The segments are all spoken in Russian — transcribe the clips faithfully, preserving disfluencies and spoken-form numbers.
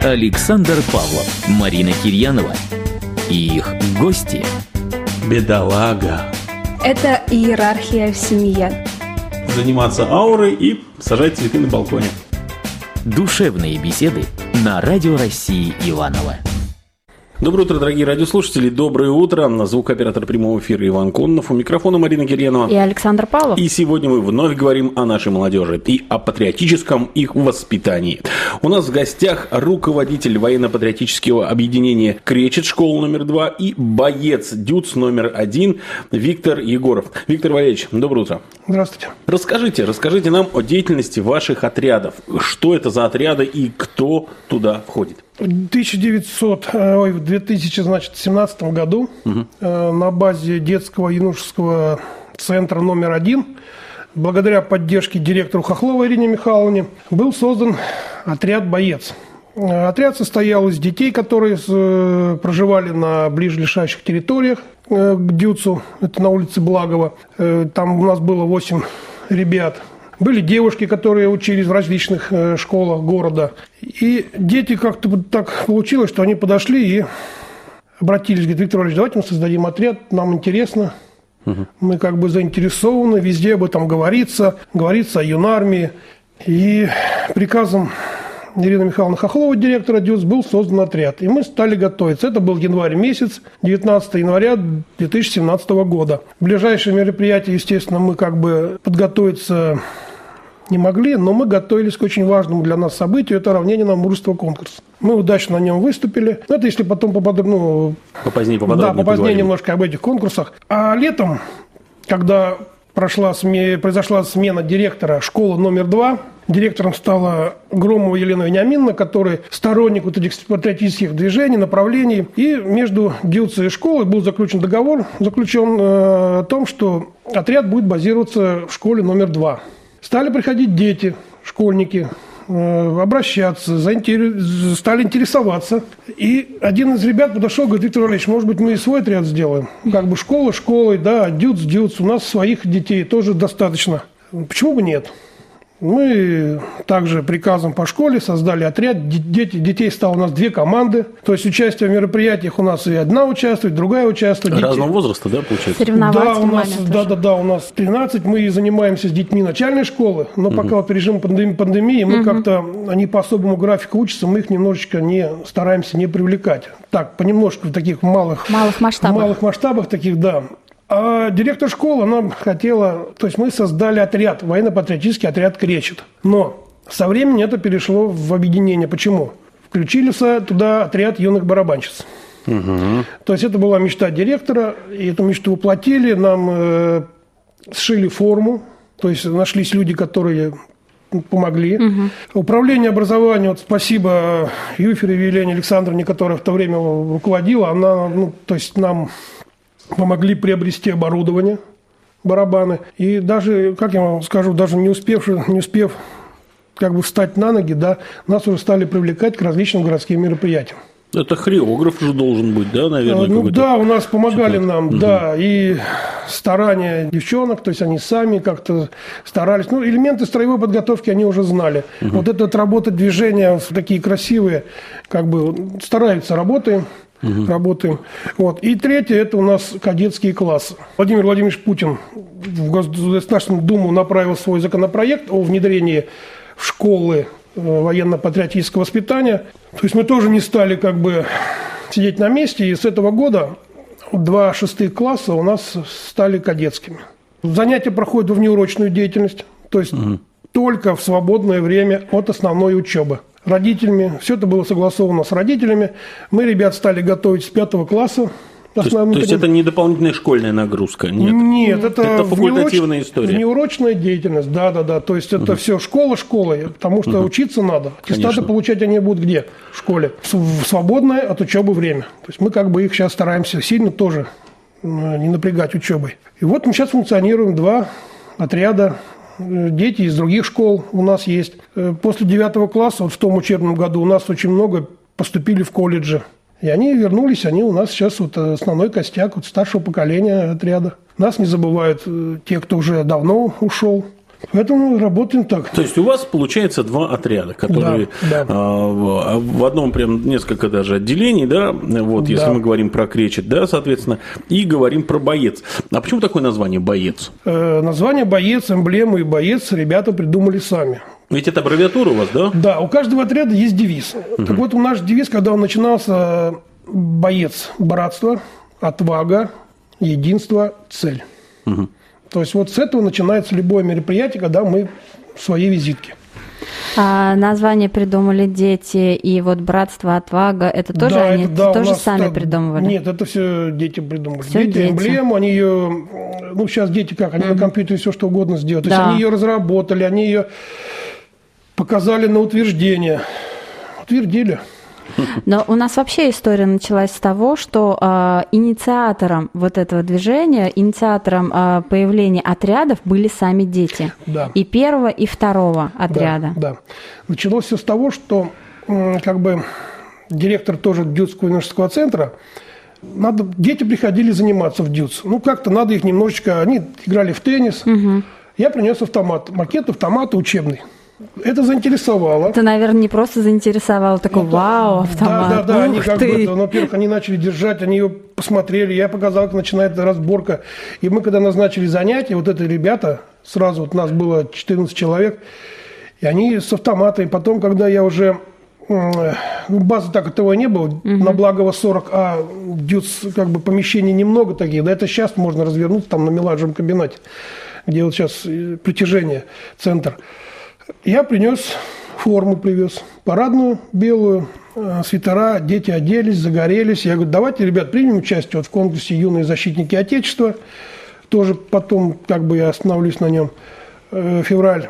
Александр Павлов, Марина Кирьянова и их гости. Бедолага. Это иерархия в семье. Заниматься аурой и сажать цветы на балконе. Душевные беседы на Радио России Иваново. Доброе утро, дорогие радиослушатели. Доброе утро. Звукооператор прямого эфира Иван Коннов. У микрофона Марина Кирьянова. И Александр Павлов. И сегодня мы вновь говорим о нашей молодежи и о патриотическом их воспитании. У нас в гостях руководитель военно-патриотического объединения «Кречет», школа номер два, и боец ДЮЦ номер один Виктор Егоров. Виктор Валерьевич, доброе утро. Здравствуйте. Расскажите, расскажите нам о деятельности ваших отрядов. Что это за отряды и кто туда входит? В тысяча девятьсот, ой, в две тысячи семнадцатом году угу. э, на базе детского юношеского центра номер один, благодаря поддержке директору Хохловой Ирине Михайловне, был создан отряд «Боец». Отряд состоял из детей, которые э, проживали на ближайших территориях э, к ДЮЦу, это на улице Благова. Э, там у нас было восемь ребят. Были девушки, которые учились в различных э, школах города. И дети как-то так получилось, что они подошли и обратились. Говорят: Виктор Валерьевич, давайте мы создадим отряд, нам интересно. Угу. Мы как бы заинтересованы, везде об этом говорится. Говорится о юнармии. И приказом Ирины Михайловны Хохловой, директора ДЮЦ, был создан отряд. И мы стали готовиться. Это был январь месяц, девятнадцатого января две тысячи семнадцатого года. Ближайшие мероприятия, естественно, мы как бы подготовиться не могли, но мы готовились к очень важному для нас событию. Это равнение на мужество конкурс. Мы удачно на нем выступили. Это если потом поподробнее, ну, попозднее, поподробнее, да, попозднее поговорим. Немножко об этих конкурсах. А летом, когда прошла сме... произошла смена директора школы номер два, директором стала Громова Елена Вениаминовна, которая сторонник вот этих патриотических движений, направлений. И между ДЮЦ и школой был заключен договор, заключен э, о том, что отряд будет базироваться в школе номер два. Стали приходить дети, школьники, э, обращаться, заинтер... стали интересоваться. И один из ребят подошел, говорит: Виктор Валерьевич, может быть, мы и свой отряд сделаем? Как бы школа школой, да, ДЮЦ, ДЮЦ, у нас своих детей тоже достаточно. Почему бы нет? Мы также приказом по школе создали отряд. Дети, детей стало у нас две команды. То есть участие в мероприятиях у нас и одна участвует, другая участвует. Разного дети... возраста, да, получается? Да, у нас, да, да, да, у нас тринадцать. Мы занимаемся с детьми начальной школы, но угу. пока в режиме пандемии, пандемии мы угу. как-то, они по особому графику учатся, мы их немножечко не стараемся не привлекать. Так, понемножку в таких малых, малых масштабах. малых масштабах таких, да. А директор школы, она хотела... То есть мы создали отряд, военно-патриотический отряд «Кречет». Но со временем это перешло в объединение. Почему? Включили туда отряд юных барабанщиц. Угу. То есть это была мечта директора, и эту мечту воплотили. Нам э, сшили форму, то есть нашлись люди, которые помогли. Угу. Управление образованием, вот спасибо Юферевой Елене Александровне, которая в то время руководила, она, ну, то есть нам... помогли приобрести оборудование, барабаны. И даже, как я вам скажу, даже не успев, не успев как бы встать на ноги, да, нас уже стали привлекать к различным городским мероприятиям. Это хореограф же должен быть, да, наверное? Ну да, у нас помогали Сюда. нам, угу. да, и старания девчонок, то есть они сами как-то старались. Ну, элементы строевой подготовки они уже знали. Угу. Вот эта вот работа, движения такие красивые, как бы стараются, работаем. Угу. Работаем. Вот. И третье – это у нас кадетские классы. Владимир Владимирович Путин в Государственную Думу направил свой законопроект о внедрении в школы военно-патриотического воспитания. То есть мы тоже не стали как бы сидеть на месте, и с этого года два шестых класса у нас стали кадетскими. Занятия проходят в внеурочную деятельность, то есть угу. только в свободное время от основной учебы. Родителями. Все это было согласовано с родителями. Мы ребят стали готовить с пятого класса. То есть, то есть это не дополнительная школьная нагрузка? Нет, Нет, это, это факультативная внеуроч... история. Внеурочная деятельность, да-да-да. То есть это угу. все школа школой, потому что угу. учиться надо. Аттестаты получать они будут где? В школе. В свободное от учебы время. То есть мы как бы их сейчас стараемся сильно тоже не напрягать учебой. И вот мы сейчас функционируем, два отряда. Дети из других школ у нас есть. После девятого класса, вот в том учебном году, у нас очень много поступили в колледжи. И они вернулись, они у нас сейчас вот основной костяк вот старшего поколения отряда. Нас не забывают те, кто уже давно ушел. Поэтому мы работаем так. То есть у вас получается два отряда, которые да, да. А, в одном прям несколько даже отделений, да, вот, если да. мы говорим про кречет, да, соответственно, и говорим про боец. А почему такое название боец? Э, название боец, эмблему и боец ребята придумали сами. Ведь это аббревиатура у вас, да? Да, у каждого отряда есть девиз. Угу. Так вот, наш девиз, когда он начинался, боец, братство, отвага, единство, цель. Угу. То есть вот с этого начинается любое мероприятие, когда мы в своей визитке. А название придумали дети, и вот братство, отвага, это тоже да, они это, да, тоже нас, сами да, придумывали? Нет, это все дети придумали. Все дети, дети. Эмблему, они ее, ну сейчас дети как, они mm-hmm. на компьютере все что угодно сделают. То да. есть они ее разработали, они ее показали на утверждение, утвердили. Но у нас вообще история началась с того, что э, инициатором вот этого движения, инициатором э, появления отрядов были сами дети. Да. И первого, и второго отряда. Да, да. Началось все с того, что э, как бы директор тоже Дютского юношеского центра, надо, дети приходили заниматься в Дютс. Ну, как-то надо их немножечко... Они играли в теннис. Угу. Я принес автомат, макет автомата учебный. Это заинтересовало. Это, наверное, не просто заинтересовало, такой ну, вау, автомат. Да, да, да. Ух они как ты. бы, ну, во-первых, они начали держать, они ее посмотрели, я показал, как начинается разборка. И мы, когда назначили занятия, вот это ребята, сразу вот нас было четырнадцать человек, и они с автоматами. Потом, когда я уже... Ну, базы так этого не было, угу. на Благова сорок, а Дютс, как бы помещений немного таких. Да это сейчас можно развернуться там на Меладжевом комбинате, где вот сейчас притяжение, центр. Я принес форму, привез, парадную, белую, свитера, дети оделись, загорелись. Я говорю, давайте, ребят, примем участие вот в конкурсе «Юные защитники Отечества». Тоже потом, как бы я остановлюсь на нем, февраль.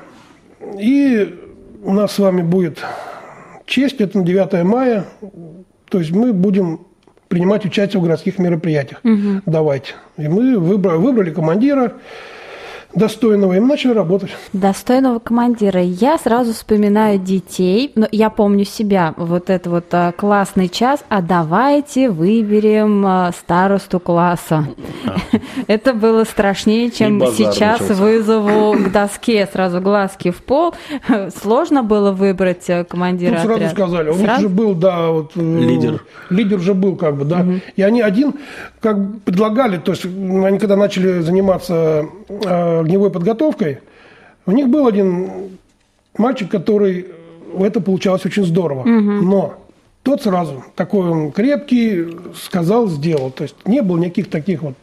И у нас с вами будет честь, это на девятое мая. То есть мы будем принимать участие в городских мероприятиях. Угу. Давайте. И мы выбрали, выбрали командира достойного, и мы начали работать. Достойного командира. Я сразу вспоминаю детей, но я помню себя, вот это вот а, классный час, а давайте выберем а, старосту класса. А. Это было страшнее, чем сейчас начался. Вызову к доске, сразу глазки в пол. Сложно было выбрать командира Тут отряда. Сразу сказали, у сразу? них же был, да, вот, лидер. Лидер же был, как бы, да. Угу. И они один, как бы, предлагали, то есть они когда начали заниматься огневой подготовкой, у них был один мальчик, который это получалось очень здорово. Угу. Но тот сразу, такой он крепкий, сказал, сделал. То есть не было никаких таких вот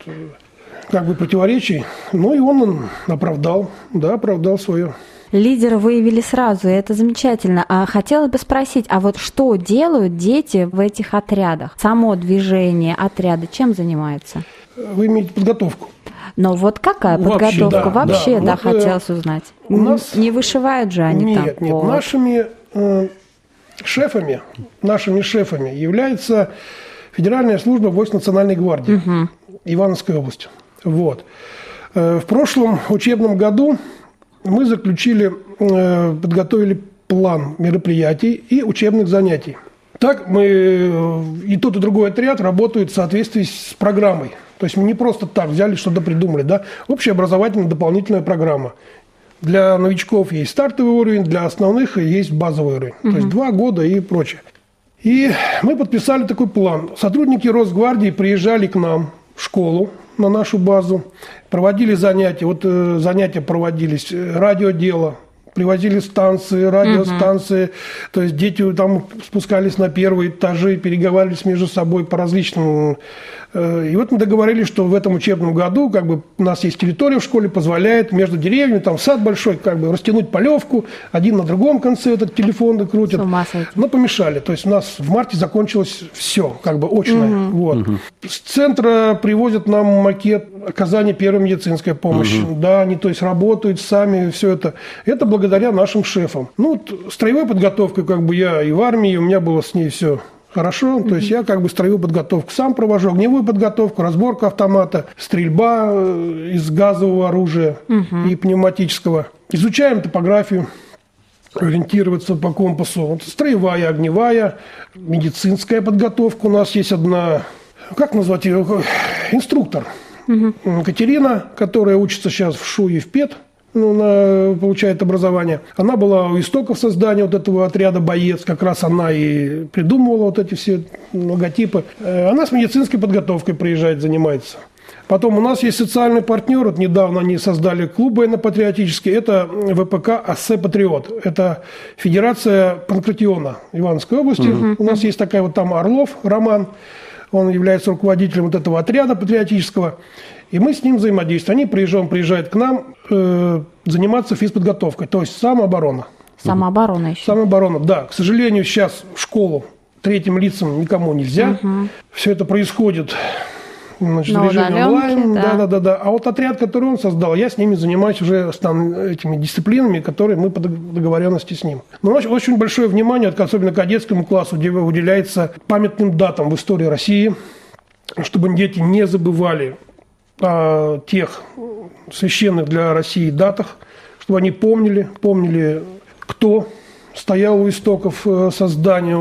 как бы противоречий. Ну и он, он оправдал, да, оправдал свое. Лидера выявили сразу, и это замечательно. А хотела бы спросить, а вот что делают дети в этих отрядах? Само движение отряда чем занимается? Вы имеете подготовку. Но вот какая вообще, подготовка? Да, вообще, да, да вот, хотелось узнать. У нас... Не вышивают же они нет, там? Нет, нет. Вот. Нашими э, шефами, нашими шефами является Федеральная служба войск Национальной гвардии угу. Ивановской области. Вот. Э, в прошлом учебном году мы заключили, э, подготовили план мероприятий и учебных занятий. Так мы, э, и тот, и другой отряд работают в соответствии с программой. То есть мы не просто так взяли, что-то придумали. Да? Общеобразовательная дополнительная программа. Для новичков есть стартовый уровень, для основных есть базовый уровень. Угу. То есть два года и прочее. И мы подписали такой план. Сотрудники Росгвардии приезжали к нам в школу, на нашу базу, проводили занятия. Вот э, занятия проводились, радиодело, привозили станции, радиостанции. Угу. То есть дети там спускались на первые этажи, переговаривались между собой по различным... И вот мы договорились, что в этом учебном году как бы, у нас есть территория в школе, позволяет между деревьями, там сад большой, как бы растянуть полевку, один на другом конце этот телефон крутят. Но помешали. То есть у нас в марте закончилось все, как бы очное. Угу. Вот. Угу. С центра привозят нам макет оказания первой медицинской помощи. Угу. Да, они то есть работают сами, все это. Это благодаря нашим шефам. Ну, вот, строевой подготовкой как бы я и в армии, у меня было с ней все хорошо, то есть я как бы строевую подготовку сам провожу, огневую подготовку, разборку автомата, стрельба из газового оружия угу. и пневматического. Изучаем топографию, ориентироваться по компасу. Вот строевая, огневая, медицинская подготовка. У нас есть одна, как назвать ее, инструктор. Угу. Катерина, которая учится сейчас в ШУ и в ПЕД, ну, она получает образование. Она была у истоков создания вот этого отряда «Боец», как раз она и придумывала вот эти все логотипы. Она с медицинской подготовкой приезжает, занимается. Потом у нас есть социальный партнер, вот недавно они создали клуб военно-патриотический, это вэ пэ ка «Ассе Патриот». Это Федерация Панкратиона Ивановской области. Uh-huh. У нас есть такая вот там Орлов Роман, он является руководителем вот этого отряда патриотического. И мы с ним взаимодействуем. Они приезжают, он приезжает к нам э, заниматься физподготовкой, то есть самооборона. Самооборона еще. Самооборона, да. К сожалению, сейчас в школу третьим лицам никому нельзя. Угу. Все это происходит, значит, в режиме онлайн. Да. Да, да, да. А вот отряд, который он создал, я с ними занимаюсь уже этими дисциплинами, которые мы по договоренности с ним. Но очень большое внимание, особенно кадетскому классу, уделяется памятным датам в истории России, чтобы дети не забывали о тех священных для России датах, чтобы они помнили, помнили, кто стоял у истоков создания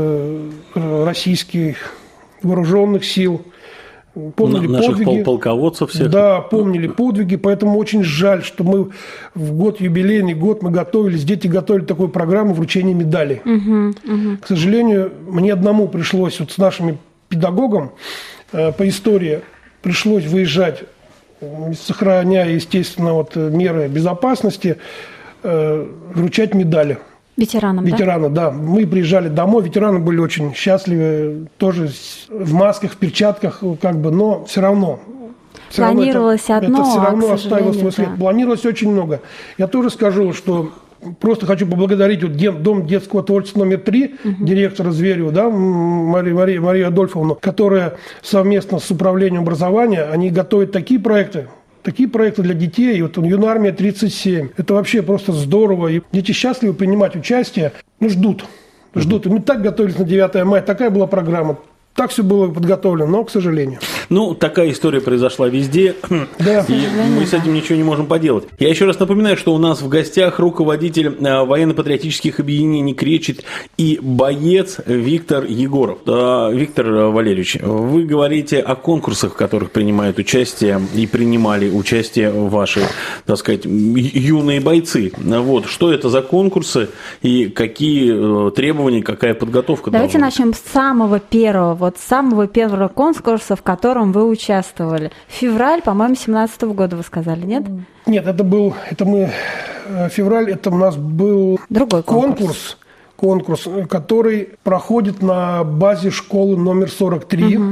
вот, российских вооруженных сил, помнили наших подвиги. Полководцев всех. Да, помнили подвиги, поэтому очень жаль, что мы в год, юбилейный год, мы готовились, дети готовили такую программу вручения медалей. Угу, угу. К сожалению, мне одному пришлось вот с нашими педагогом э, по истории пришлось выезжать, сохраняя, естественно, вот, меры безопасности, э, вручать медали. Ветеранам, Ветераны, да? да. Мы приезжали домой, ветераны были очень счастливы, тоже в масках, в перчатках, как бы, но все равно. Все Планировалось равно это, одно, это все равно а, оставило свой след. Да. Планировалось очень много. Я тоже скажу, что просто хочу поблагодарить вот Дом детского творчества номер три, угу. директора Зверева, да, Марию, Марию, Марию Адольфовну, которая совместно с управлением образования, они готовят такие проекты, такие проекты для детей. И вот Юнармия тридцать семь. Это вообще просто здорово. И дети счастливы принимать участие. Ну, ждут. Ждут. И мы так готовились на девятое мая. Такая была программа. Так все было подготовлено, но, к сожалению. Ну, такая история произошла везде, да. и мы с этим ничего не можем поделать. Я еще раз напоминаю, что у нас в гостях руководитель военно-патриотических объединений «Кречет» и боец Виктор Егоров. Виктор Валерьевич, вы говорите о конкурсах, в которых принимают участие и принимали участие ваши, так сказать, юные бойцы. Вот. Что это за конкурсы и какие требования, какая подготовка? Давайте начнем с самого первого. Вот с самого первого конкурса, в котором вы участвовали. Февраль, по-моему, семнадцатого года вы сказали, нет? Нет, это был, это мы, февраль, это у нас был другой конкурс. Конкурс, конкурс, который проходит на базе школы номер сорок три, угу.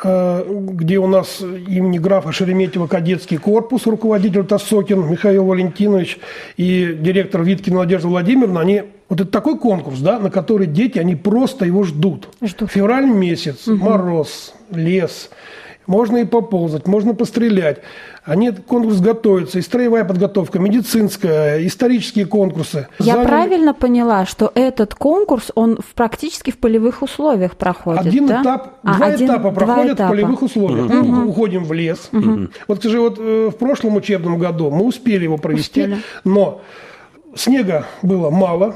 где у нас имени графа Шереметьева кадетский корпус, руководитель Тосокин Михаил Валентинович и директор Виткина Надежда Владимировна, они... Вот это такой конкурс, да, на который дети, они просто его ждут. ждут. Февраль месяц, угу. мороз, лес, можно и поползать, можно пострелять. Они этот конкурс готовятся, и строевая подготовка, медицинская, исторические конкурсы. Я Заняли... правильно поняла, что этот конкурс, он в, практически в полевых условиях проходит, Один да? этап, а, два один, этапа проходят этапа. в полевых условиях. Угу. Мы уходим в лес. Угу. Вот, скажи, вот в прошлом учебном году мы успели его провести, успели. Но снега было мало.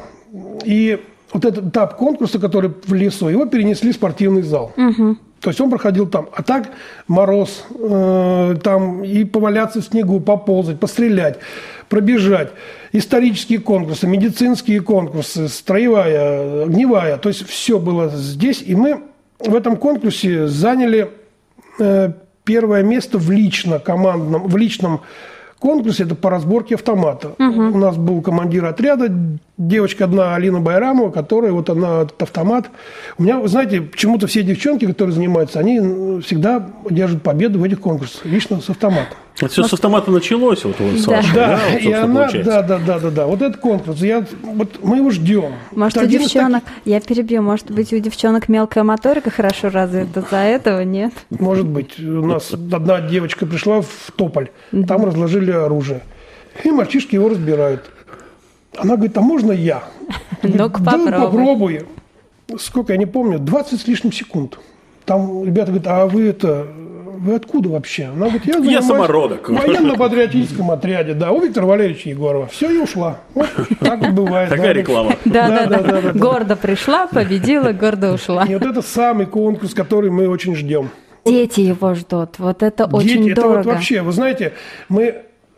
И вот этот этап конкурса, который в лесу, его перенесли в спортивный зал. Угу. То есть он проходил там. А так мороз, э, там и поваляться в снегу, поползать, пострелять, пробежать. Исторические конкурсы, медицинские конкурсы, строевая, огневая. То есть все было здесь. И мы в этом конкурсе заняли э, первое место в лично командном, в личном конкурсе, это по разборке автомата. Угу. У нас был командир отряда, девочка одна, Алина Байрамова, которая вот она, этот автомат. У меня, вы знаете, почему-то все девчонки, которые занимаются, они всегда держат победу в этих конкурсах, лично с автоматом. Это все вот. С автомата началось, вот, вот с да. вашей, да, да, вот, и она, да, да, да, да, да, вот этот конкурс, я, вот мы его ждем. Может, это у девчонок, таких... я перебью, может быть, у девчонок мелкая моторика хорошо развита, за этого нет? Может быть, у нас одна девочка пришла в Тополь, там разложили оружие, и мальчишки его разбирают. Она говорит, а можно я? Ну-ка, да, попробуй. попробуй. Сколько, я не помню, двадцать с лишним секунд. Там ребята говорят, а вы это, вы откуда вообще? Она говорит, я занимаюсь я самородок. В военно-патриотическом отряде, да, у Виктора Валерьевича Егорова. Все, и ушла. Вот так вот бывает. Такая реклама. Да, да, да. Гордо пришла, победила, гордо ушла. И вот это самый конкурс, который мы очень ждем. Дети его ждут. Вот это очень дорого. Это вот вообще, вы знаете, мы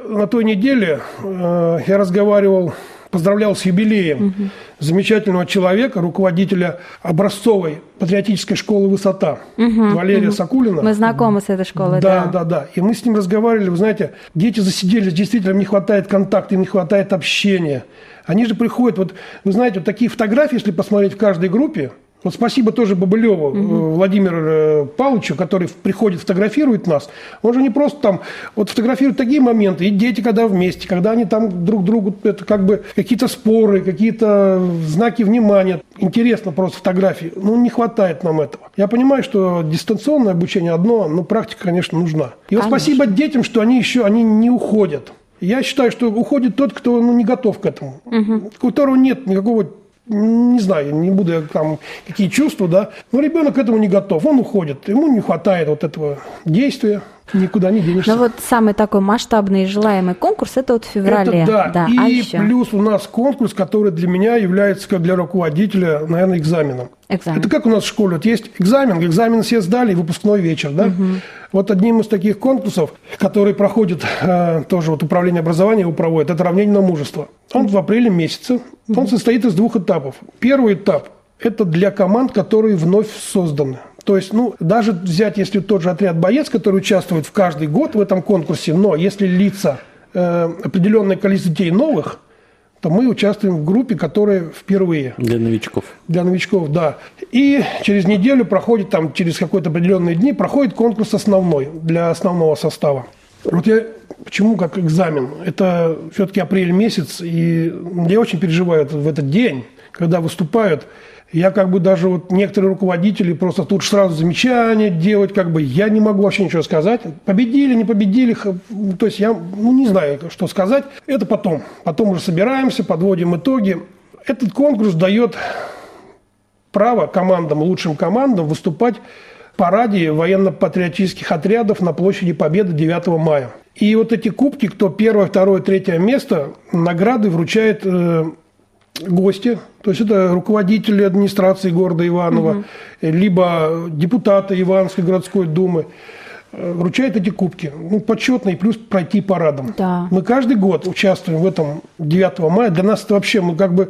на той неделе э, я разговаривал, поздравлял с юбилеем угу. замечательного человека, руководителя образцовой патриотической школы «Высота» угу, Валерия угу. Сакулина. Мы знакомы с этой школой, да. Да, да, да. И мы с ним разговаривали, вы знаете, дети засиделись, действительно, им не хватает контакта, им не хватает общения. Они же приходят, вот, вы знаете, вот такие фотографии, если посмотреть в каждой группе, вот спасибо тоже Бабылеву угу. Владимиру Павловичу, который приходит, фотографирует нас. Он же не просто там вот фотографирует такие моменты, и дети когда вместе, когда они там друг другу, это как бы какие-то споры, какие-то знаки внимания. Интересно просто фотографии. Ну, не хватает нам этого. Я понимаю, что дистанционное обучение одно, но практика, конечно, нужна. И вот спасибо детям, что они еще они не уходят. Я считаю, что уходит тот, кто ну, не готов к этому, угу. у которого нет никакого... Не знаю, не буду там какие чувства, да. Но ребенок к этому не готов, он уходит. Ему не хватает вот этого действия, никуда не денешься. Ну вот самый такой масштабный и желаемый конкурс – это вот в феврале. Это да. да. И а еще? Плюс у нас конкурс, который для меня является, как для руководителя, наверное, экзаменом. Экзамен. Это как у нас в школе. Вот есть экзамен, экзамен все сдали, выпускной вечер, да. Угу. Вот одним из таких конкурсов, который проходит э, тоже вот управление образования его проводит, это равнение на мужество. Он в апреле месяце. Он состоит из двух этапов. Первый этап – это для команд, которые вновь созданы. То есть, ну, даже взять, если тот же отряд «Боец», который участвует в каждый год в этом конкурсе, но если лица э, определенное количество детей новых, то мы участвуем в группе, которая впервые. Для новичков. Для новичков, да. И через неделю проходит, там, через какие-то определенные дни, проходит конкурс основной для основного состава. Вот я почему как экзамен? Это все-таки апрель месяц, и я очень переживаю в этот день, когда выступают. Я как бы даже вот некоторые руководители просто тут сразу замечания делать, как бы я не могу вообще ничего сказать. Победили, не победили, то есть я ну, не знаю, что сказать. Это потом. Потом уже собираемся, подводим итоги. Этот конкурс дает право командам, лучшим командам выступать в параде военно-патриотических отрядов на площади Победы девятого мая. И вот эти кубки, кто первое, второе, третье место, награды вручает э, гости. То есть это руководители администрации города Иваново, угу. либо депутаты Ивановской городской думы. Вручают эти кубки. Ну, почетно и плюс пройти парадом. Да. Мы каждый год участвуем в этом девятого мая. Для нас это вообще, мы как бы...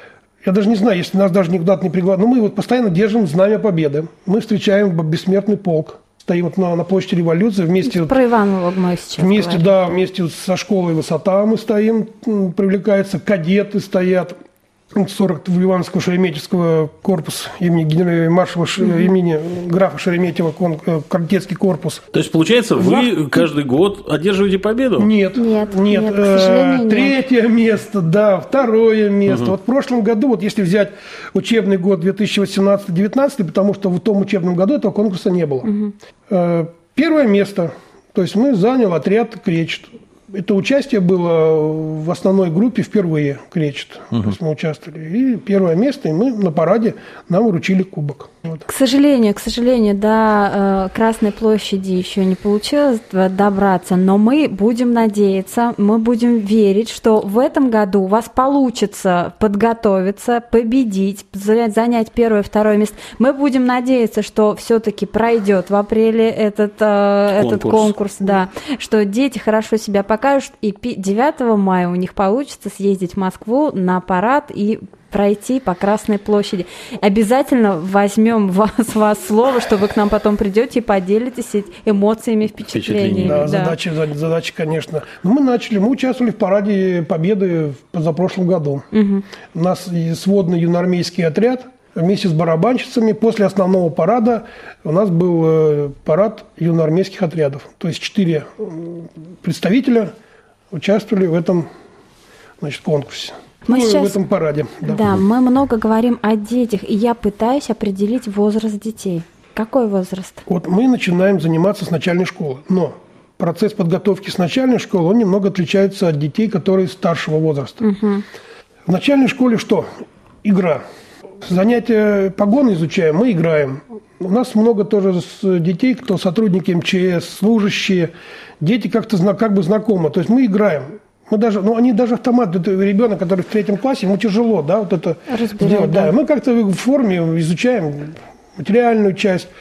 Я даже не знаю, если нас даже никуда не приглашают. Но мы вот постоянно держим знамя победы. Мы встречаем бессмертный полк. Стоим вот на, на площади Революции вместе... Про Иваново мы сейчас Вместе, говорим. да, вместе со школой «Высота» мы стоим, привлекаются кадеты стоят. сорок Ивановского Шереметьевского корпус имени генерала маршала mm-hmm. имени графа Шереметьева, кадетский корпус. То есть, получается, вы Граф... каждый год одерживаете победу? Нет, нет, нет. нет, к сожалению, Третье нет. место, да, второе место. Mm-hmm. Вот в прошлом году, вот если взять учебный год две тысячи восемнадцатый — девятнадцатый, потому что в том учебном году этого конкурса не было. Mm-hmm. Первое место, то есть мы занял отряд «Кречет». Это участие было в основной группе впервые, «Кречет». Uh-huh. То есть мы участвовали. И первое место, и мы на параде нам вручили кубок. Вот. К сожалению, к сожалению, до э, Красной площади еще не получилось добраться, но мы будем надеяться, мы будем верить, что в этом году у вас получится подготовиться, победить, занять первое, второе место. Мы будем надеяться, что все-таки пройдет в апреле этот, э, конкурс. этот конкурс, да, что дети хорошо себя покажут, и девятого мая у них получится съездить в Москву на парад и пройти по Красной площади. Обязательно возьмем вас, вас слово, что вы к нам потом придете и поделитесь эмоциями, впечатлениями. Да, да. Задача, задача, конечно. Но мы начали, мы участвовали в параде Победы в позапрошлом году. Угу. У нас сводный юноармейский отряд вместе с барабанщицами. После основного парада у нас был парад юноармейских отрядов. То есть четыре представителя участвовали в этом, значит, конкурсе. Мы ну, сейчас, в этом параде. Да. да, мы много говорим о детях, и я пытаюсь определить возраст детей. Какой возраст? Вот мы начинаем заниматься с начальной школы, но процесс подготовки с начальной школы, он немного отличается от детей, которые старшего возраста. Угу. В начальной школе что? Игра. Занятия погоны изучаем, мы играем. У нас много тоже детей, кто сотрудники эм че эс, служащие. Дети как-то как бы знакомы. То есть мы играем. Мы даже, ну, они даже автомат, это ребенок, который в третьем классе, ему тяжело, да, вот это Разбирать, сделать. Да. Да. Мы как-то в форме изучаем материальную часть,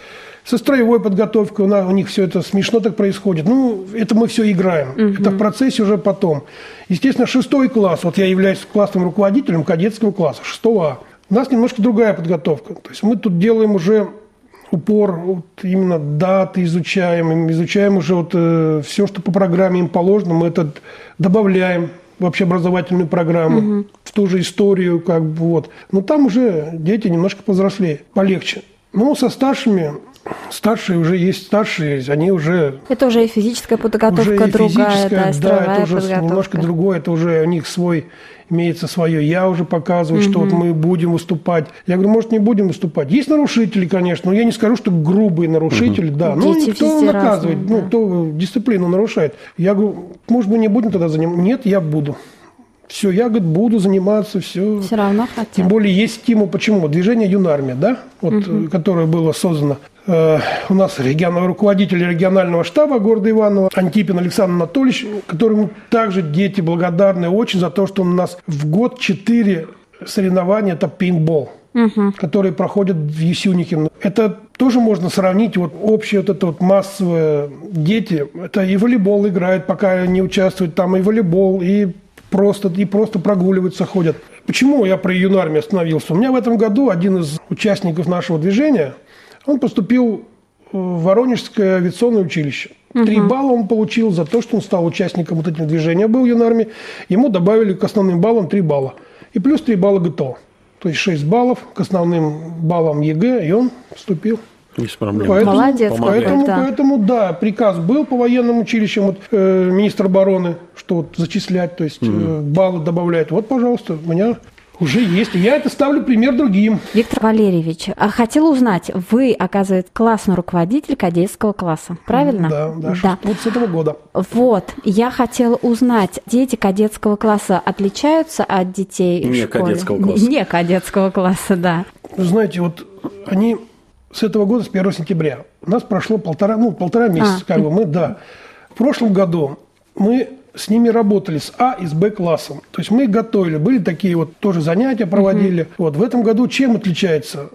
Со строевой подготовкой у, нас, у них все это смешно так происходит. Ну, это мы все играем. Угу. Это в процессе уже потом. Естественно, шестой класс. Вот я являюсь классным руководителем кадетского класса, шестого А. У нас немножко другая подготовка. То есть мы тут делаем уже упор, вот именно даты изучаем, изучаем уже вот, э, все, что по программе им положено, мы это добавляем в общеобразовательную программу, угу. в ту же историю, как бы вот. Но там уже дети немножко повзрослее, полегче. Ну, со старшими, старшие уже есть старшие, они уже... Это уже и физическая подготовка уже и другая, да, да, это уже подготовка. Немножко другое, это уже у них свой... Имеется свое. Я уже показываю, угу. что вот мы будем выступать. Я говорю, может, не будем выступать. Есть нарушители, конечно, но я не скажу, что грубые нарушители, угу. да. Ну, кто наказывает, разные, ну, да. кто дисциплину нарушает. Я говорю, может, мы не будем тогда заниматься? Нет, я буду. Все, я, говорит, буду заниматься, все. Все равно хотят. Тем более есть стимул. Почему? Движение «Юнармия», да, вот, угу. которое было создано. Э, у нас регион, руководитель регионального штаба города Иваново Антипин Александр Анатольевич, которому также дети благодарны очень за то, что он у нас в год четыре соревнования, это пейнтбол, угу. которые проходят в Есюнихе. Это тоже можно сравнить, вот общее вот это вот массовое дети, это и волейбол играют, пока не участвуют там, и волейбол, и Просто, и просто прогуливаются, ходят. Почему я про Юнармию остановился? У меня в этом году один из участников нашего движения, он поступил в Воронежское авиационное училище. Три угу. балла он получил за то, что он стал участником вот этого движения, был в Юнармии. Ему добавили к основным баллам три балла. И плюс три балла ГТО. То есть шесть баллов к основным баллам ЕГЭ, и он поступил. Без проблем. Поэтому, Молодец. Поэтому, да. поэтому, да, приказ был по военным училищам, вот, э, министр обороны, что вот, зачислять, то есть mm-hmm. э, баллы добавлять. Вот, пожалуйста, у меня уже есть. И я это ставлю пример другим. Виктор Валерьевич, хотела узнать, вы, оказывается, классный руководитель кадетского класса, правильно? Да, да, да. Вот с этого года. Вот, я хотела узнать, дети кадетского класса отличаются от детей Не в школе? кадетского класса. Не кадетского класса, да. Вы знаете, вот они... С этого года, с первого сентября, у нас прошло полтора, ну, полтора месяца, а. как бы мы, да. В прошлом году мы с ними работали с А и с Б классом. То есть мы их готовили, были такие вот тоже занятия проводили. Угу. Вот в этом году чем отличается?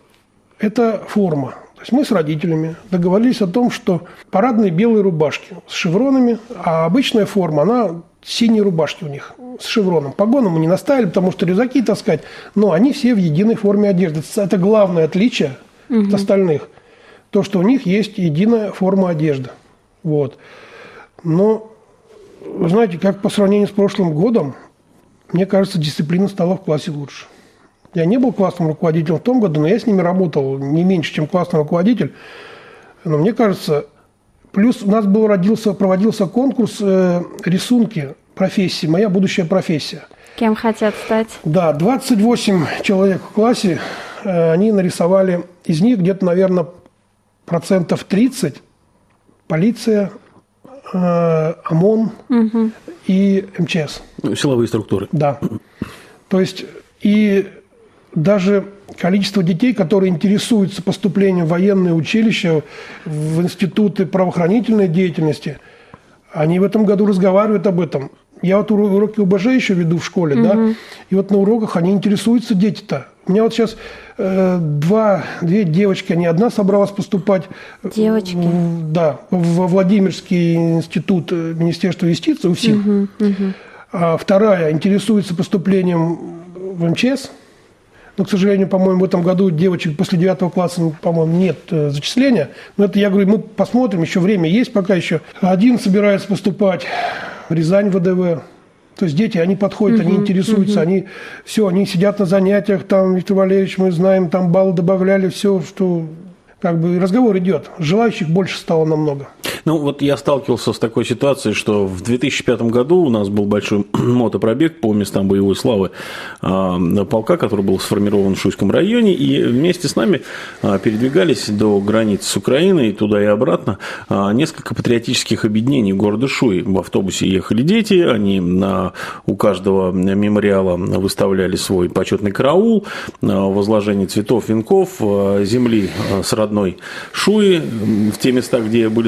Это форма. То есть мы с родителями договорились о том, что парадные белые рубашки с шевронами, а обычная форма, она синие рубашки у них с шевроном. Погоны мы не наставили, потому что рюкзаки таскать, но они все в единой форме одежды. Это главное отличие угу. от остальных. То, что у них есть единая форма одежды. Вот. Но, вы знаете, как по сравнению с прошлым годом, мне кажется, дисциплина стала в классе лучше. Я не был классным руководителем в том году, но я с ними работал не меньше, чем классный руководитель. Но мне кажется, плюс у нас был, родился, проводился конкурс э, рисунки профессии, моя будущая профессия. Кем хотят стать? Да, двадцать восемь человек в классе, э, они нарисовали, из них где-то, наверное, процентов тридцать полиция, э, ОМОН угу. и эм че эс. Силовые структуры. Да. То есть и даже количество детей, которые интересуются поступлением в военные училища, в институты правоохранительной деятельности, они в этом году разговаривают об этом. Я вот уроки ОБЖ еще веду в школе, угу. да, и вот на уроках они интересуются, дети-то. У меня вот сейчас э, два, две девочки, они одна собралась поступать девочки. В, да, во Владимирский институт Министерства юстиции, УФСИН, угу, угу. а вторая интересуется поступлением в эм че эс. Но, к сожалению, по-моему, в этом году девочек после девятого класса, по-моему, нет э, зачисления. Но это, я говорю, мы посмотрим, еще время есть пока еще. Один собирается поступать в Рязань вэ дэ вэ. То есть дети, они подходят, uh-huh, они интересуются, uh-huh. они все, они сидят на занятиях, там, Виктор Валерьевич, мы знаем, там баллы добавляли, все, что... Как бы разговор идет. Желающих больше стало намного. Ну, вот я сталкивался с такой ситуацией, что в две тысячи пятом году у нас был большой мотопробег по местам боевой славы полка, который был сформирован в Шуйском районе, и вместе с нами передвигались до границ с Украиной, туда и обратно, несколько патриотических объединений города Шуи. В автобусе ехали дети, они на, у каждого мемориала выставляли свой почетный караул, возложение цветов, венков, земли с родной Шуи, в те места, где были захоронены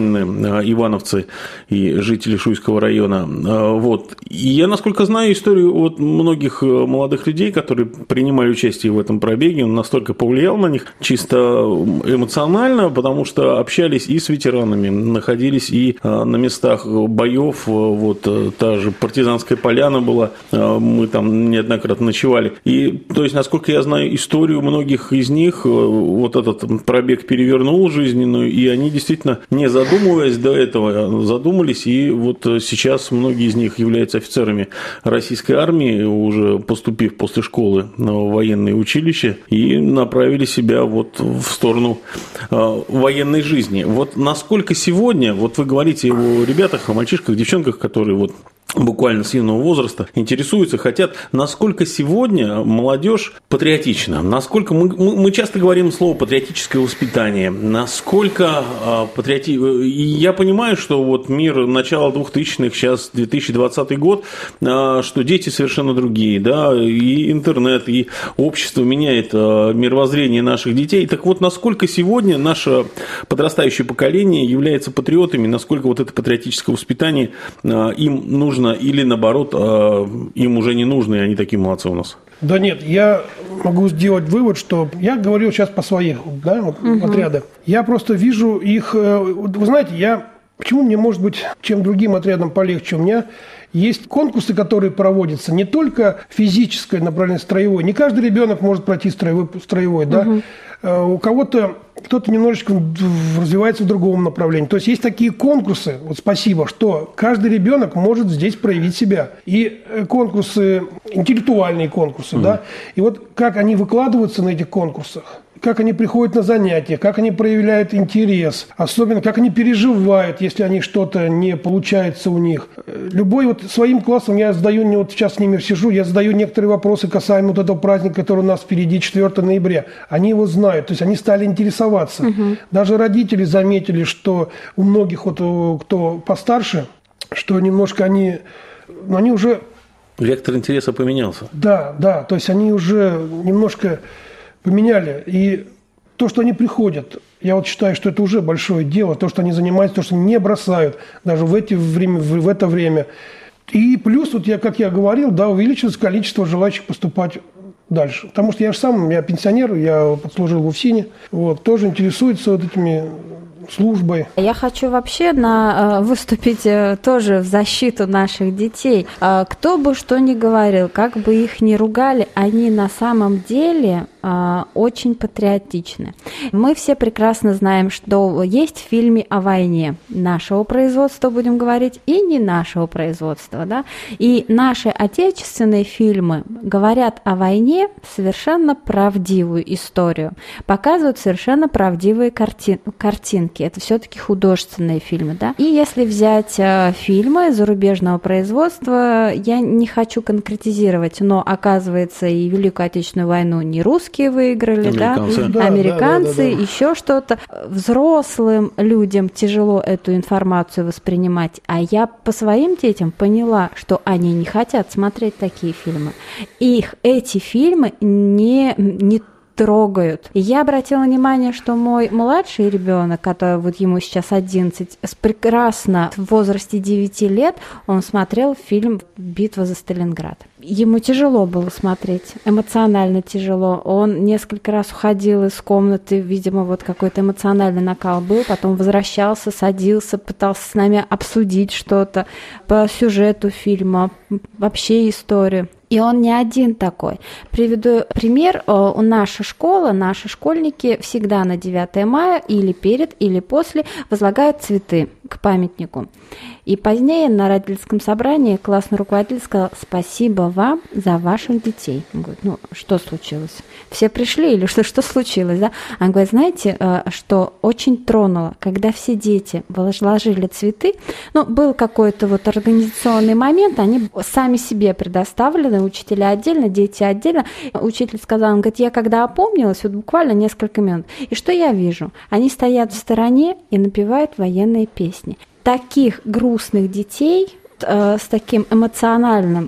Воронины, ивановцы и жители Шуйского района. Вот. И я, насколько знаю историю от многих молодых людей, которые принимали участие в этом пробеге, он настолько повлиял на них чисто эмоционально, потому что общались и с ветеранами, находились и на местах боев. Вот та же партизанская поляна была, мы там неоднократно ночевали. И, то есть, насколько я знаю историю многих из них, вот этот пробег перевернул жизненную, и они действительно, не задумываясь до этого, задумались, и вот сейчас многие из них являются офицерами российской армии, уже поступив после школы в военное училище, и направили себя вот в сторону военной жизни. Вот насколько сегодня, вот вы говорите о ребятах, о мальчишках, девчонках, которые вот буквально с юного возраста интересуются, хотят, насколько сегодня молодежь патриотична, насколько мы, мы часто говорим слово патриотическое воспитание, насколько э, патриоти... Я понимаю, что вот мир начала двухтысячных, сейчас две тысячи двадцатый год, э, что дети совершенно другие, да, и интернет, и общество меняет э, мировоззрение наших детей. Так вот, насколько сегодня наше подрастающее поколение является патриотами, насколько вот это патриотическое воспитание э, им нужно, или наоборот, им уже не нужно, и они такие молодцы у нас? Да нет, я могу сделать вывод, что я говорил сейчас по своих, да, вот, угу. отряда. Я просто вижу их, вы знаете, я, почему мне, может быть, чем другим отрядам полегче, у меня есть конкурсы, которые проводятся, не только физическое направление, строевое. Не каждый ребенок может пройти строевой, строевой да. Угу. У кого-то, кто-то немножечко развивается в другом направлении. То есть есть такие конкурсы, вот спасибо, что каждый ребенок может здесь проявить себя. И конкурсы, интеллектуальные конкурсы, угу. да. И вот как они выкладываются на этих конкурсах, как они приходят на занятия, как они проявляют интерес, особенно как они переживают, если они что-то не получается у них. Любой вот своим классом я задаю, вот сейчас с ними сижу, я задаю некоторые вопросы касаемо вот этого праздника, который у нас впереди, четвёртого ноября. Они его знают, то есть они стали интересоваться. Угу. Даже родители заметили, что у многих, вот, кто постарше, что немножко они, ну, они уже... Вектор интереса поменялся. Да, да, то есть они уже немножко... поменяли. И то, что они приходят, я вот считаю, что это уже большое дело. То, что они занимаются, то, что они не бросают даже в, эти время, в это время. И плюс, вот я, как я говорил, да, увеличилось количество желающих поступать дальше. Потому что я же сам, я пенсионер, я служил в УФСИНе, вот, тоже интересуется вот этими... службой. Я хочу вообще на, выступить тоже в защиту наших детей. Кто бы что ни говорил, как бы их ни ругали, они на самом деле очень патриотичны. Мы все прекрасно знаем, что есть в фильме о войне нашего производства, будем говорить, и не нашего производства. Да? И наши отечественные фильмы говорят о войне совершенно правдивую историю, показывают совершенно правдивые карти- картинки. Это все-таки художественные фильмы, да. И если взять э, фильмы зарубежного производства, я не хочу конкретизировать, но оказывается и Великую Отечественную войну не русские выиграли, американцы, да, американцы, да, да, да, да. еще что-то. Взрослым людям тяжело эту информацию воспринимать, а я по своим детям поняла, что они не хотят смотреть такие фильмы. Их эти фильмы не не трогают. И я обратила внимание, что мой младший ребенок, который вот ему сейчас одиннадцать, прекрасно в возрасте девяти лет, он смотрел фильм «Битва за Сталинград». Ему тяжело было смотреть, эмоционально тяжело. Он несколько раз уходил из комнаты, видимо, вот какой-то эмоциональный накал был, потом возвращался, садился, пытался с нами обсудить что-то по сюжету фильма, вообще историю. И он не один такой. Приведу пример. У нашей школы, наши школьники всегда на девятое мая или перед, или после возлагают цветы к памятнику. И позднее на родительском собрании классный руководитель сказал: спасибо вам за ваших детей. Он говорит: ну, что случилось? Все пришли или что, что случилось? Да? Он говорит: знаете, что очень тронуло, когда все дети вложили цветы, ну, был какой-то вот организационный момент, они сами себе предоставлены, учителя отдельно, дети отдельно. Учитель сказал, он говорит: я когда опомнилась, вот буквально несколько минут, и что я вижу? Они стоят в стороне и напевают военные песни. Таких грустных детей э, с таким эмоциональным,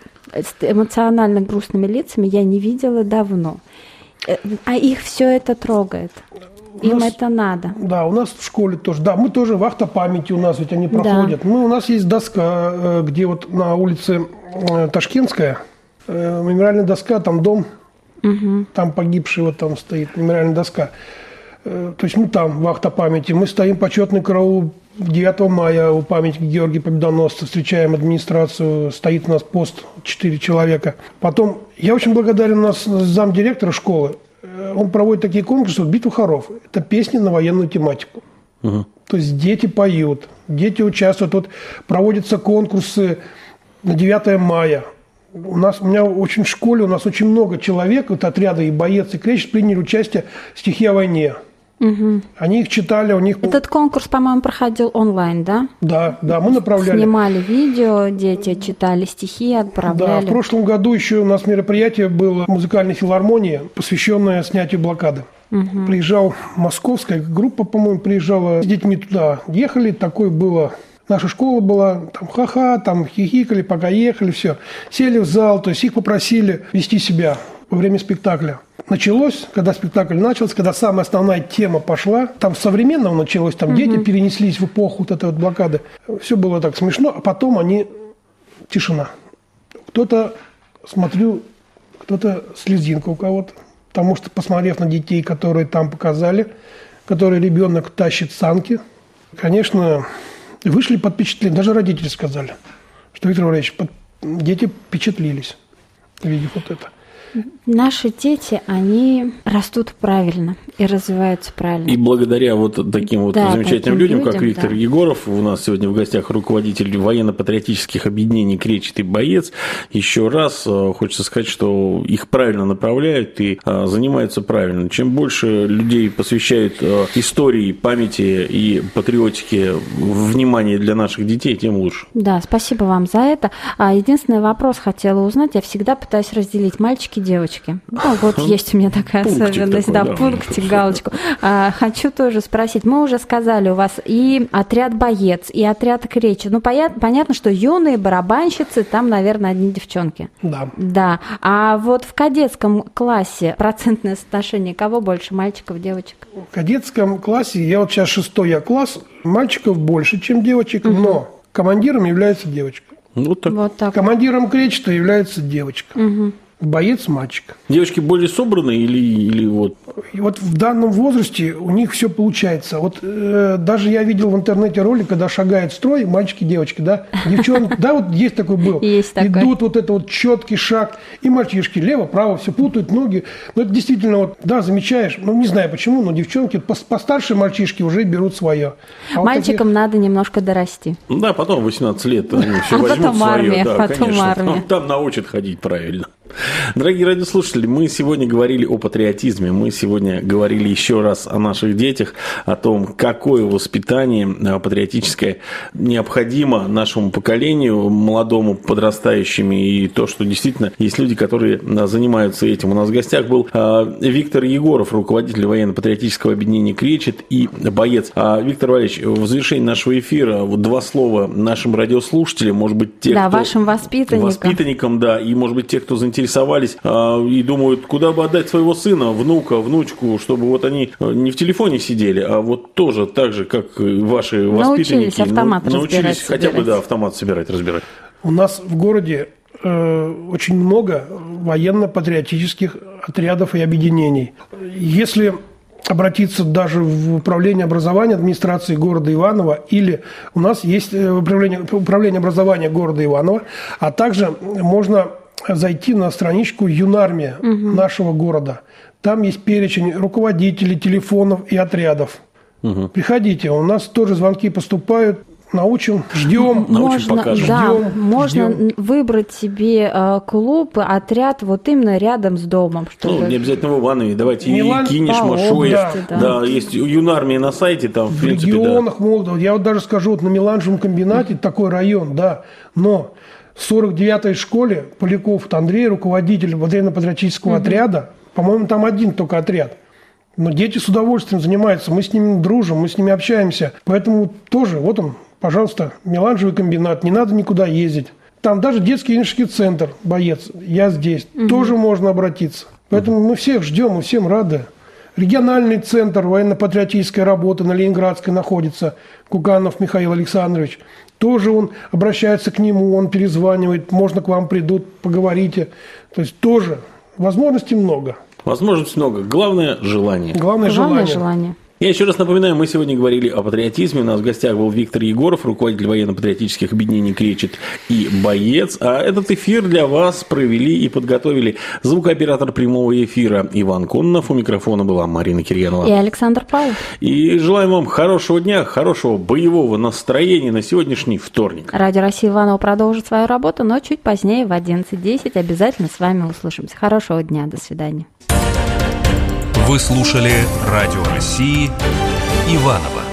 с эмоционально грустными лицами я не видела давно. А их все это трогает. Им нас, это надо. Да, у нас в школе тоже. Да, мы тоже вахта памяти у нас, ведь они проходят. Да. Ну, у нас есть доска, где вот на улице Ташкентская, мемориальная доска, там дом, угу. там погибший вот там стоит, мемориальная доска. То есть мы там, вахта памяти. Мы стоим почетный караул девятого мая у памятника Георгия Победоносца, встречаем администрацию, стоит у нас пост четыре человека. Потом, я очень благодарен у нас замдиректора школы. Он проводит такие конкурсы, вот «Битва хоров». Это песни на военную тематику. Угу. То есть дети поют, дети участвуют. Вот проводятся конкурсы на девятое мая. У нас, у меня очень в школе, у нас очень много человек, вот отряда и боец, и кречет приняли участие в «Стихи о войне». Угу. Они их читали, у них... Этот конкурс, по-моему, проходил онлайн, да? Да, да, мы направляли. Снимали видео, дети читали стихи, отправляли. Да, в прошлом году еще у нас мероприятие было в музыкальной филармонии, посвященное снятию блокады. Угу. Приезжал московская группа, по-моему, приезжала с детьми туда. Ехали, такое было... Наша школа была, там ха-ха, там хихикали, пока ехали, все. Сели в зал, то есть их попросили вести себя во время спектакля. Началось, когда спектакль начался, когда самая основная тема пошла, там современно началось, там угу. дети перенеслись в эпоху вот этой вот блокады. Все было так смешно, а потом они... Тишина. Кто-то, смотрю, кто-то слезинка у кого-то, потому что, посмотрев на детей, которые там показали, которые ребенок тащит санки, конечно, вышли под впечатлением. Даже родители сказали, что, Виктор Валерьевич, под... дети впечатлились, увидев вот это. Наши дети, они растут правильно и развиваются правильно. И благодаря вот таким вот да, замечательным таким людям, людям, как Виктор да. Егоров, у нас сегодня в гостях руководитель военно-патриотических объединений «Кречет» и «Боец», еще раз хочется сказать, что их правильно направляют и занимаются правильно. Чем больше людей посвящают истории, памяти и патриотике внимание для наших детей, тем лучше. Да, спасибо вам за это. Единственный вопрос хотела узнать. Я всегда пытаюсь разделить мальчики девочки. Ну, вот есть у меня такая пунктик особенность, такой, да, да, пунктик, галочку. А, хочу тоже спросить, мы уже сказали, у вас и отряд «Боец», и отряд «Кречет». Ну, понятно, понятно, что юные барабанщицы, там, наверное, одни девчонки. Да. Да. А вот в кадетском классе процентное соотношение кого больше, мальчиков, девочек? В кадетском классе, я вот сейчас шестой я класс, мальчиков больше, чем девочек, угу. но командиром является девочка. Вот так. Вот так. Командиром «Кречета» является девочка. Угу. Боец мальчик. Девочки более собранные или, или вот? И вот в данном возрасте у них все получается. Вот э, даже я видел в интернете ролик, когда шагает строй, мальчики, девочки, да, девчонки, да, вот есть такой был. Есть такой. Идут вот это вот четкий шаг, и мальчишки лево, право, все путают ноги. Но это действительно вот, да, замечаешь, ну не знаю почему, но девчонки, постарше мальчишки уже берут свое. А мальчикам вот такие... надо немножко дорасти. Да, потом восемнадцать лет они все а возьмут потом свое. Армия, Да, потом конечно. армия. Там, там научат ходить правильно. Дорогие радиослушатели, мы сегодня говорили о патриотизме, мы сегодня говорили еще раз о наших детях, о том, какое воспитание патриотическое необходимо нашему поколению, молодому, подрастающим, и то, что действительно есть люди, которые занимаются этим. У нас в гостях был Виктор Егоров, руководитель военно-патриотического объединения «Кречет» и «Боец». Виктор Валерьевич, в завершении нашего эфира вот два слова нашим радиослушателям, может быть, те, да, кто... вашим воспитанникам. Воспитанникам, да, и, может быть, те, кто заинтересован интересовались а, и думают, куда бы отдать своего сына, внука, внучку, чтобы вот они не в телефоне сидели, а вот тоже так же, как ваши научились воспитанники. Автомат ну, научились собирать. хотя бы, да, автомат собирать, разбирать. У нас в городе э, очень много военно-патриотических отрядов и объединений. Если обратиться даже в управление образования администрации города Иваново, или у нас есть управление, управление образования города Иваново, а также можно зайти на страничку Юнармия угу. нашего города. Там есть перечень руководителей, телефонов и отрядов. Угу. Приходите, у нас тоже звонки поступают. Научим, ждем, можно, научим, да, ждем, можно ждем. выбрать себе э, клуб, отряд вот именно рядом с домом. Чтобы... Ну, не обязательно в Иванове, давайте Милан, и Кинеш, Машуев. Да, да. да, есть Юнармия на сайте, там, в, в принципе, регионах да. Молдова. Я вот даже скажу, вот на Меланжевом комбинате mm-hmm. такой район, да, но в сорок девятой школе Поляков Андрей, руководитель военно-патриотического mm-hmm. отряда, по-моему, там один только отряд. Но дети с удовольствием занимаются, мы с ними дружим, мы с ними общаемся. Поэтому тоже, вот он, пожалуйста, Меланжевый комбинат, не надо никуда ездить. Там даже детский юношеский центр, «Боец», я здесь, угу. тоже можно обратиться. Поэтому угу. мы всех ждем, мы всем рады. Региональный центр военно-патриотической работы на Ленинградской находится, Куганов Михаил Александрович. Тоже он обращается к нему, он перезванивает, можно к вам придут, поговорите. То есть тоже возможностей много. Возможностей много. Главное – желание. Главное, Главное желание. желание. Я еще раз напоминаю, мы сегодня говорили о патриотизме. У нас в гостях был Виктор Егоров, руководитель военно-патриотических объединений «Кречет» и «Боец». А этот эфир для вас провели и подготовили звукооператор прямого эфира Иван Кононов. У микрофона была Марина Кирьянова. И Александр Павлов. И желаем вам хорошего дня, хорошего боевого настроения на сегодняшний вторник. Радио России Иваново продолжит свою работу, но чуть позднее в одиннадцать десять обязательно с вами услышимся. Хорошего дня, до свидания. Вы слушали Радио России Иваново.